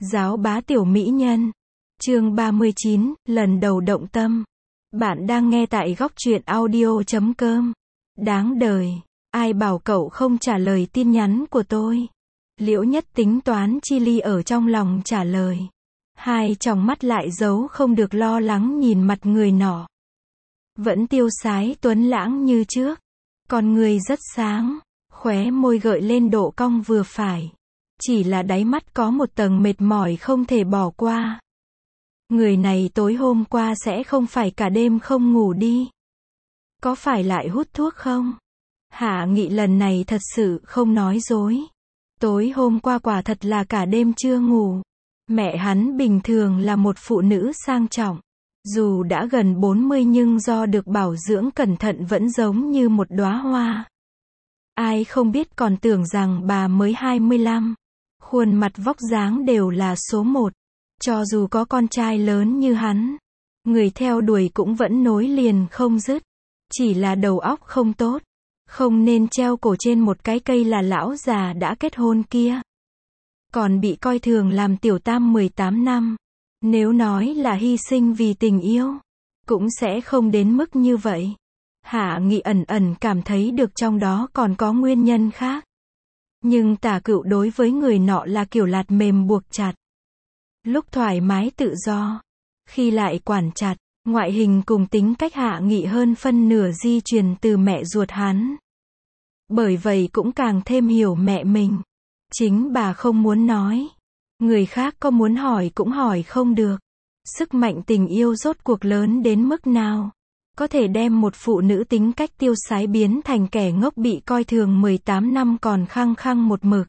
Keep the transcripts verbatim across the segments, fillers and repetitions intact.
Giáo bá tiểu mỹ nhân. Chương ba mươi chín, lần đầu động tâm. Bạn đang nghe tại góc truyện audio chấm com. Đáng đời. Ai bảo cậu không trả lời tin nhắn của tôi? Liễu Nhất tính toán chi ly ở trong lòng trả lời. Hai tròng mắt lại giấu không được lo lắng nhìn mặt người nọ. Vẫn tiêu sái tuấn lãng như trước. Con người rất sáng. Khóe môi gợi lên độ cong vừa phải. Chỉ là đáy mắt có một tầng mệt mỏi không thể bỏ qua. Người này tối hôm qua sẽ không phải cả đêm không ngủ đi. Có phải lại hút thuốc không? Hạ Nghị lần này thật sự không nói dối. Tối hôm qua quả thật là cả đêm chưa ngủ. Mẹ hắn bình thường là một phụ nữ sang trọng. Dù đã gần bốn mươi nhưng do được bảo dưỡng cẩn thận vẫn giống như một đóa hoa. Ai không biết còn tưởng rằng bà mới hai mươi lăm. Khuôn mặt vóc dáng đều là số một. Cho dù có con trai lớn như hắn, người theo đuổi cũng vẫn nối liền không dứt. Chỉ là đầu óc không tốt. Không nên treo cổ trên một cái cây là lão già đã kết hôn kia. Còn bị coi thường làm tiểu tam mười tám năm. Nếu nói là hy sinh vì tình yêu, cũng sẽ không đến mức như vậy. Hạ Nghị ẩn ẩn cảm thấy được trong đó còn có nguyên nhân khác. Nhưng Tả Cựu đối với người nọ là kiểu lạt mềm buộc chặt. Lúc thoải mái tự do, khi lại quản chặt, ngoại hình cùng tính cách Hạ Nghị hơn phân nửa di truyền từ mẹ ruột hắn. Bởi vậy cũng càng thêm hiểu mẹ mình. Chính bà không muốn nói. Người khác có muốn hỏi cũng hỏi không được. Sức mạnh tình yêu rốt cuộc lớn đến mức nào? Có thể đem một phụ nữ tính cách tiêu sái biến thành kẻ ngốc bị coi thường mười tám năm còn khăng khăng một mực.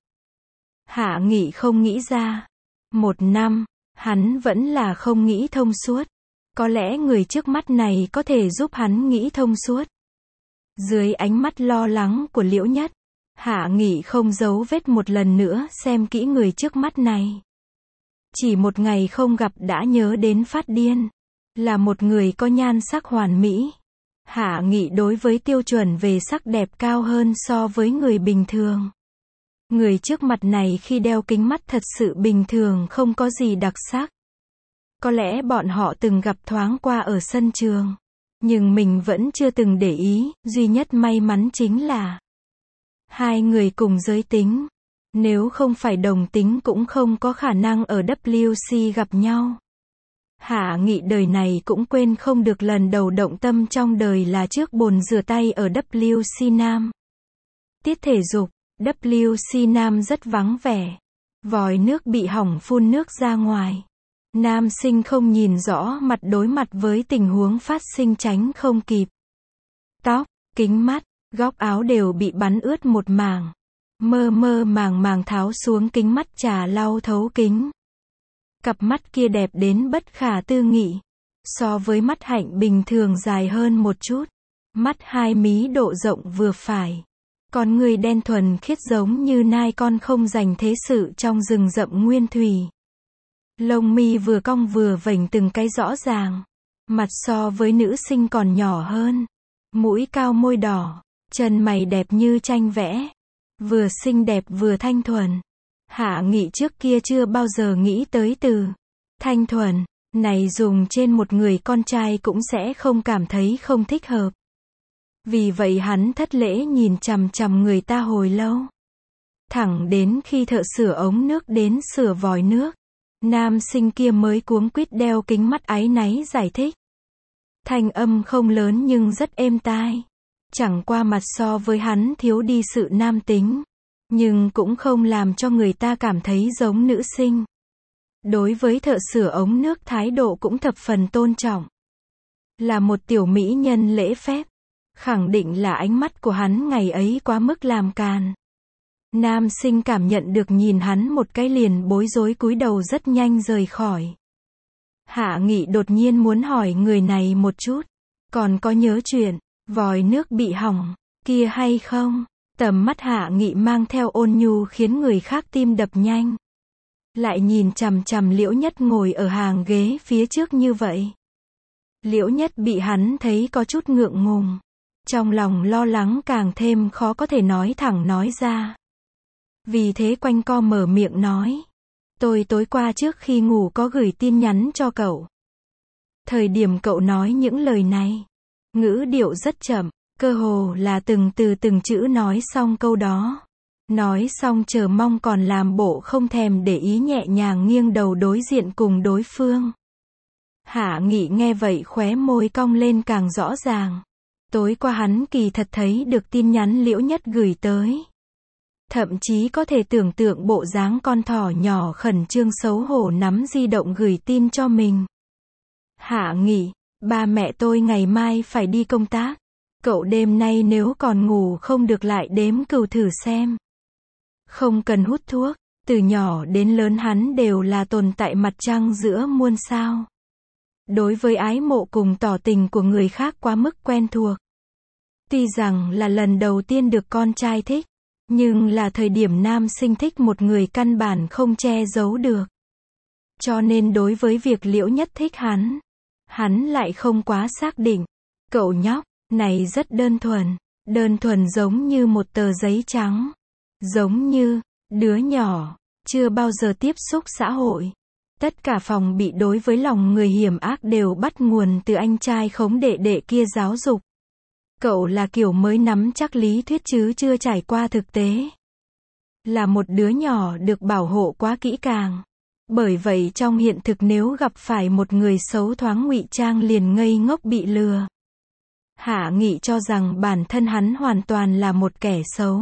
Hạ Nghị không nghĩ ra. Một năm, hắn vẫn là không nghĩ thông suốt. Có lẽ người trước mắt này có thể giúp hắn nghĩ thông suốt. Dưới ánh mắt lo lắng của Liễu Nhất, Hạ Nghị không giấu vết một lần nữa xem kỹ người trước mắt này. Chỉ một ngày không gặp đã nhớ đến phát điên. Là một người có nhan sắc hoàn mỹ. Hạ Nghị đối với tiêu chuẩn về sắc đẹp cao hơn so với người bình thường. Người trước mặt này khi đeo kính mắt thật sự bình thường không có gì đặc sắc. Có lẽ bọn họ từng gặp thoáng qua ở sân trường. Nhưng mình vẫn chưa từng để ý, duy nhất may mắn chính là hai người cùng giới tính. Nếu không phải đồng tính cũng không có khả năng ở W C gặp nhau. Hạ Nghị đời này cũng quên không được lần đầu động tâm trong đời là trước bồn rửa tay ở W C Nam. Tiết thể dục, W C Nam rất vắng vẻ. Vòi nước bị hỏng phun nước ra ngoài. Nam sinh không nhìn rõ mặt đối mặt với tình huống phát sinh tránh không kịp. Tóc, kính mắt, góc áo đều bị bắn ướt một mảng. Mơ mơ màng màng tháo xuống kính mắt trà lau thấu kính. Cặp mắt kia đẹp đến bất khả tư nghị. So với mắt Hạnh bình thường dài hơn một chút. Mắt hai mí độ rộng vừa phải. Con người đen thuần khiết giống như nai con không dành thế sự trong rừng rậm nguyên thủy. Lông mi vừa cong vừa vểnh từng cái rõ ràng. Mặt so với nữ sinh còn nhỏ hơn. Mũi cao môi đỏ. Chân mày đẹp như tranh vẽ. Vừa xinh đẹp vừa thanh thuần. Hạ Nghị trước kia chưa bao giờ nghĩ tới từ thanh thuần này dùng trên một người con trai cũng sẽ không cảm thấy không thích hợp. Vì vậy hắn thất lễ nhìn chằm chằm người ta hồi lâu. Thẳng đến khi thợ sửa ống nước đến sửa vòi nước, nam sinh kia mới cuống quýt đeo kính mắt áy náy giải thích. Thanh âm không lớn nhưng rất êm tai. Chẳng qua mặt so với hắn thiếu đi sự nam tính. Nhưng cũng không làm cho người ta cảm thấy giống nữ sinh. Đối với thợ sửa ống nước thái độ cũng thập phần tôn trọng. Là một tiểu mỹ nhân lễ phép. Khẳng định là ánh mắt của hắn ngày ấy quá mức làm càn. Nam sinh cảm nhận được nhìn hắn một cái liền bối rối cúi đầu rất nhanh rời khỏi. Hạ Nghị đột nhiên muốn hỏi người này một chút. Còn có nhớ chuyện vòi nước bị hỏng kia hay không? Tầm mắt Hạ Nghị mang theo ôn nhu khiến người khác tim đập nhanh. Lại nhìn chằm chằm Liễu Nhất ngồi ở hàng ghế phía trước như vậy. Liễu Nhất bị hắn thấy có chút ngượng ngùng. Trong lòng lo lắng càng thêm khó có thể nói thẳng nói ra. Vì thế quanh co mở miệng nói. Tôi tối qua trước khi ngủ có gửi tin nhắn cho cậu. Thời điểm cậu nói những lời này, ngữ điệu rất chậm, cơ hồ là từng từ từng chữ nói xong câu đó. Nói xong chờ mong còn làm bộ không thèm để ý nhẹ nhàng nghiêng đầu đối diện cùng đối phương. Hạ Nghị nghe vậy khóe môi cong lên càng rõ ràng. Tối qua hắn kỳ thật thấy được tin nhắn Liễu Nhất gửi tới. Thậm chí có thể tưởng tượng bộ dáng con thỏ nhỏ khẩn trương xấu hổ nắm di động gửi tin cho mình. Hạ Nghị, ba mẹ tôi ngày mai phải đi công tác. Cậu đêm nay nếu còn ngủ không được lại đếm cừu thử xem. Không cần hút thuốc, từ nhỏ đến lớn hắn đều là tồn tại mặt trăng giữa muôn sao. Đối với ái mộ cùng tỏ tình của người khác quá mức quen thuộc. Tuy rằng là lần đầu tiên được con trai thích, nhưng là thời điểm nam sinh thích một người căn bản không che giấu được. Cho nên đối với việc Liễu Nhất thích hắn, hắn lại không quá xác định. Cậu nhóc này rất đơn thuần, đơn thuần giống như một tờ giấy trắng. Giống như đứa nhỏ chưa bao giờ tiếp xúc xã hội. Tất cả phòng bị đối với lòng người hiểm ác đều bắt nguồn từ anh trai khống đệ đệ kia giáo dục. Cậu là kiểu mới nắm chắc lý thuyết chứ chưa trải qua thực tế. Là một đứa nhỏ được bảo hộ quá kỹ càng. Bởi vậy trong hiện thực nếu gặp phải một người xấu thoáng ngụy trang liền ngây ngốc bị lừa. Hạ Nghị cho rằng bản thân hắn hoàn toàn là một kẻ xấu.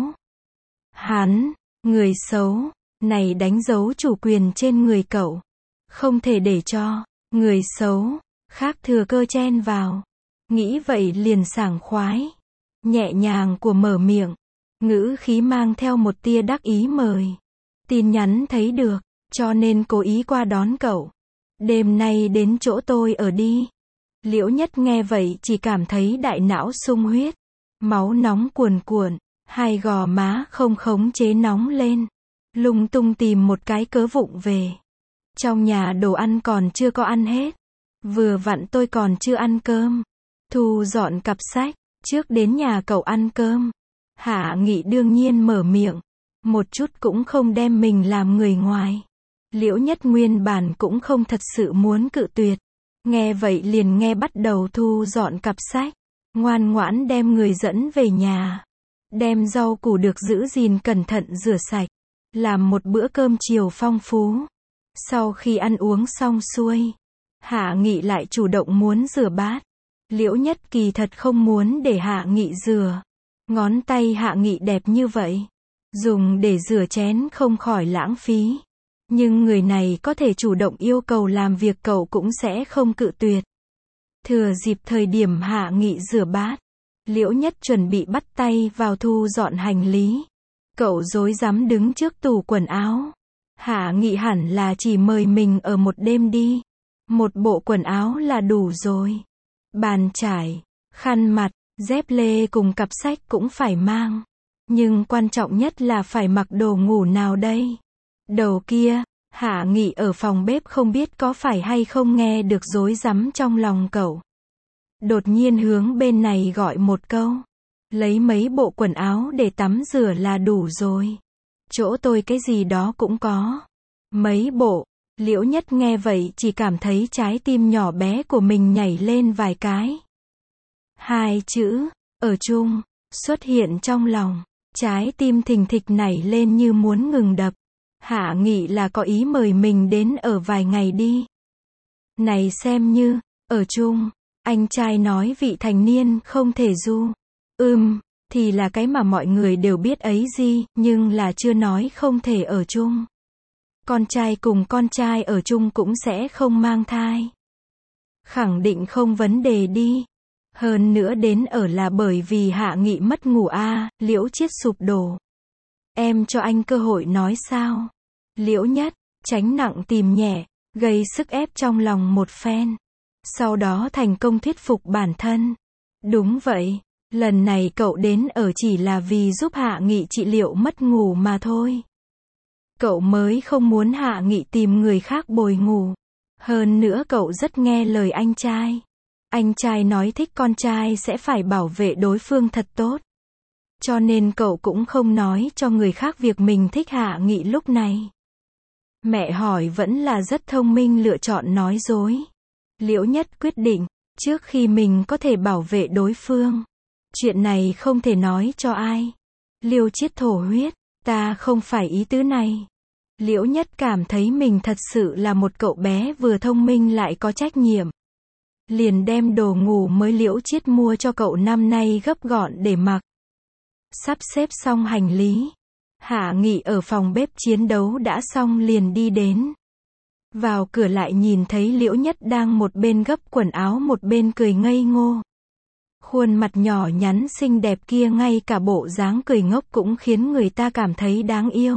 Hắn, người xấu, này đánh dấu chủ quyền trên người cậu. Không thể để cho người xấu khác thừa cơ chen vào. Nghĩ vậy liền sảng khoái, nhẹ nhàng của mở miệng, ngữ khí mang theo một tia đắc ý mời. Tin nhắn thấy được, cho nên cố ý qua đón cậu. Đêm nay đến chỗ tôi ở đi. Liễu Nhất nghe vậy chỉ cảm thấy đại não sung huyết, máu nóng cuồn cuộn, hai gò má không khống chế nóng lên, lung tung tìm một cái cớ vụng về. Trong nhà đồ ăn còn chưa có ăn hết, vừa vặn tôi còn chưa ăn cơm. Thu dọn cặp sách, trước đến nhà cậu ăn cơm. Hạ Nghị đương nhiên mở miệng, một chút cũng không đem mình làm người ngoài. Liễu Nhất nguyên bản cũng không thật sự muốn cự tuyệt. Nghe vậy liền nghe bắt đầu thu dọn cặp sách, ngoan ngoãn đem người dẫn về nhà. Đem rau củ được giữ gìn cẩn thận rửa sạch, làm một bữa cơm chiều phong phú. Sau khi ăn uống xong xuôi, Hạ Nghị lại chủ động muốn rửa bát. Liễu Nhất kỳ thật không muốn để Hạ Nghị rửa. Ngón tay Hạ Nghị đẹp như vậy, dùng để rửa chén không khỏi lãng phí. Nhưng người này có thể chủ động yêu cầu làm việc cậu cũng sẽ không cự tuyệt. Thừa dịp thời điểm Hạ Nghị rửa bát, Liễu Nhất chuẩn bị bắt tay vào thu dọn hành lý. Cậu rối rắm đứng trước tủ quần áo. Hạ Nghị hẳn là chỉ mời mình ở một đêm đi. Một bộ quần áo là đủ rồi. Bàn chải, khăn mặt, dép lê cùng cặp sách cũng phải mang. Nhưng quan trọng nhất là phải mặc đồ ngủ nào đây? Đầu kia, Hạ Nghị ở phòng bếp không biết có phải hay không nghe được rối rắm trong lòng cậu. Đột nhiên hướng bên này gọi một câu. Lấy mấy bộ quần áo để tắm rửa là đủ rồi. Chỗ tôi cái gì đó cũng có. Mấy bộ. Liễu Nhất nghe vậy chỉ cảm thấy trái tim nhỏ bé của mình nhảy lên vài cái. Hai chữ, ở chung, xuất hiện trong lòng. Trái tim thình thịch nảy lên như muốn ngừng đập. Hạ Nghị là có ý mời mình đến ở vài ngày đi. Này xem như, ở chung, anh trai nói vị thành niên không thể du. Ừm, thì là cái mà mọi người đều biết ấy gì, nhưng là chưa nói không thể ở chung. Con trai cùng con trai ở chung cũng sẽ không mang thai. Khẳng định không vấn đề đi. Hơn nữa đến ở là bởi vì Hạ Nghị mất ngủ a, à, Liễu Chiết sụp đổ. Em cho anh cơ hội nói sao? Liễu Nhất, tránh nặng tìm nhẹ, gây sức ép trong lòng một phen. Sau đó thành công thuyết phục bản thân. Đúng vậy, lần này cậu đến ở chỉ là vì giúp Hạ Nghị trị liệu mất ngủ mà thôi. Cậu mới không muốn Hạ Nghị tìm người khác bồi ngủ. Hơn nữa cậu rất nghe lời anh trai. Anh trai nói thích con trai sẽ phải bảo vệ đối phương thật tốt. Cho nên cậu cũng không nói cho người khác việc mình thích Hạ Nghị lúc này. Mẹ hỏi vẫn là rất thông minh lựa chọn nói dối. Liễu Nhất quyết định, trước khi mình có thể bảo vệ đối phương. Chuyện này không thể nói cho ai. Liêu Chiết thổ huyết, ta không phải ý tứ này. Liễu Nhất cảm thấy mình thật sự là một cậu bé vừa thông minh lại có trách nhiệm. Liền đem đồ ngủ mới Liễu Chiết mua cho cậu năm nay gấp gọn để mặc. Sắp xếp xong hành lý. Hạ Nghị ở phòng bếp chiến đấu đã xong liền đi đến. Vào cửa lại nhìn thấy Liễu Nhất đang một bên gấp quần áo một bên cười ngây ngô. Khuôn mặt nhỏ nhắn xinh đẹp kia ngay cả bộ dáng cười ngốc cũng khiến người ta cảm thấy đáng yêu.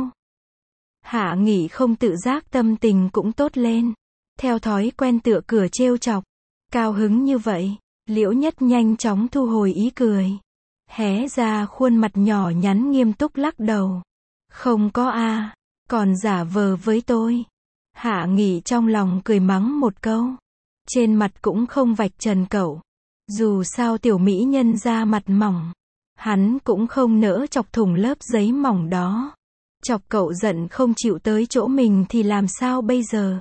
Hạ Nghị không tự giác tâm tình cũng tốt lên. Theo thói quen tựa cửa trêu chọc. Cao hứng như vậy, Liễu Nhất nhanh chóng thu hồi ý cười. Hé ra khuôn mặt nhỏ nhắn nghiêm túc lắc đầu. Không có a, còn giả vờ với tôi. Hạ Nghị trong lòng cười mắng một câu. Trên mặt cũng không vạch trần cậu. Dù sao tiểu mỹ nhân da mặt mỏng. Hắn cũng không nỡ chọc thủng lớp giấy mỏng đó. Chọc cậu giận không chịu tới chỗ mình thì làm sao bây giờ?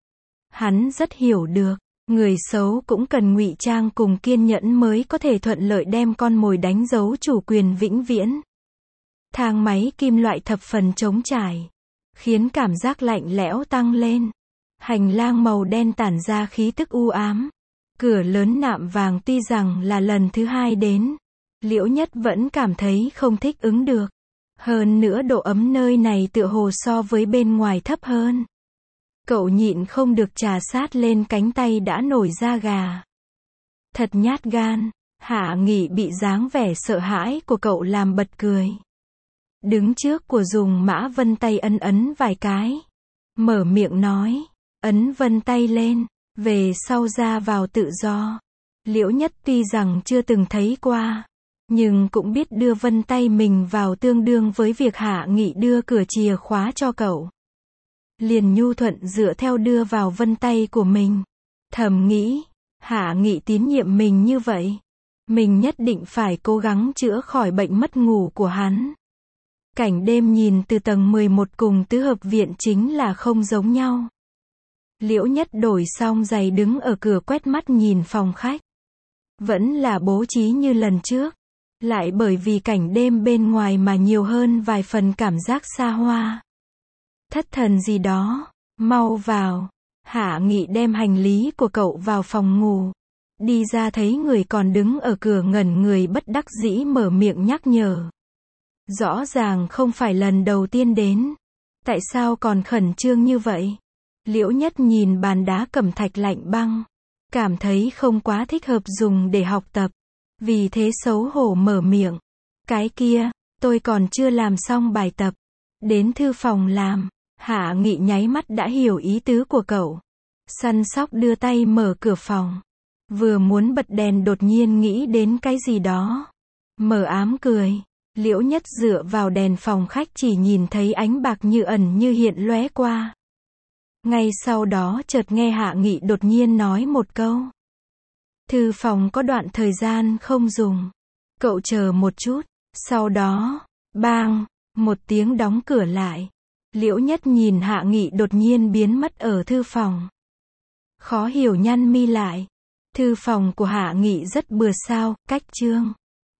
Hắn rất hiểu được. Người xấu cũng cần ngụy trang cùng kiên nhẫn mới có thể thuận lợi đem con mồi đánh dấu chủ quyền vĩnh viễn. Thang máy kim loại thập phần trống trải, khiến cảm giác lạnh lẽo tăng lên. Hành lang màu đen tản ra khí tức u ám. Cửa lớn nạm vàng tuy rằng là lần thứ hai đến, Liễu Nhất vẫn cảm thấy không thích ứng được. Hơn nữa độ ấm nơi này tựa hồ so với bên ngoài thấp hơn. Cậu nhịn không được trà sát lên cánh tay đã nổi da gà. Thật nhát gan. Hạ Nghị bị dáng vẻ sợ hãi của cậu làm bật cười. Đứng trước của dùng mã vân tay ấn ấn vài cái. Mở miệng nói. Ấn vân tay lên. Về sau ra vào tự do. Liễu Nhất tuy rằng chưa từng thấy qua. Nhưng cũng biết đưa vân tay mình vào tương đương với việc Hạ Nghị đưa cửa chìa khóa cho cậu. Liền nhu thuận dựa theo đưa vào vân tay của mình. Thầm nghĩ. Hạ Nghị tín nhiệm mình như vậy. Mình nhất định phải cố gắng chữa khỏi bệnh mất ngủ của hắn. Cảnh đêm nhìn từ tầng mười một cùng tứ hợp viện chính là không giống nhau. Liễu Nhất đổi xong giày đứng ở cửa quét mắt nhìn phòng khách. Vẫn là bố trí như lần trước. Lại bởi vì cảnh đêm bên ngoài mà nhiều hơn vài phần cảm giác xa hoa. Thất thần gì đó. Mau vào. Hạ Nghị đem hành lý của cậu vào phòng ngủ. Đi ra thấy người còn đứng ở cửa ngẩn người bất đắc dĩ mở miệng nhắc nhở. Rõ ràng không phải lần đầu tiên đến. Tại sao còn khẩn trương như vậy? Liễu Nhất nhìn bàn đá cẩm thạch lạnh băng. Cảm thấy không quá thích hợp dùng để học tập. Vì thế xấu hổ mở miệng. Cái kia, tôi còn chưa làm xong bài tập. Đến thư phòng làm. Hạ Nghị nháy mắt đã hiểu ý tứ của cậu. Săn sóc đưa tay mở cửa phòng. Vừa muốn bật đèn đột nhiên nghĩ đến cái gì đó. Mờ ám cười. Liễu Nhất dựa vào đèn phòng khách chỉ nhìn thấy ánh bạc như ẩn như hiện lóe qua. Ngay sau đó chợt nghe Hạ Nghị đột nhiên nói một câu. Thư phòng có đoạn thời gian không dùng. Cậu chờ một chút. Sau đó, bang, một tiếng đóng cửa lại. Liễu Nhất nhìn Hạ Nghị đột nhiên biến mất ở thư phòng. Khó hiểu nhăn mi lại. Thư phòng của Hạ Nghị rất bừa sao, cách chương.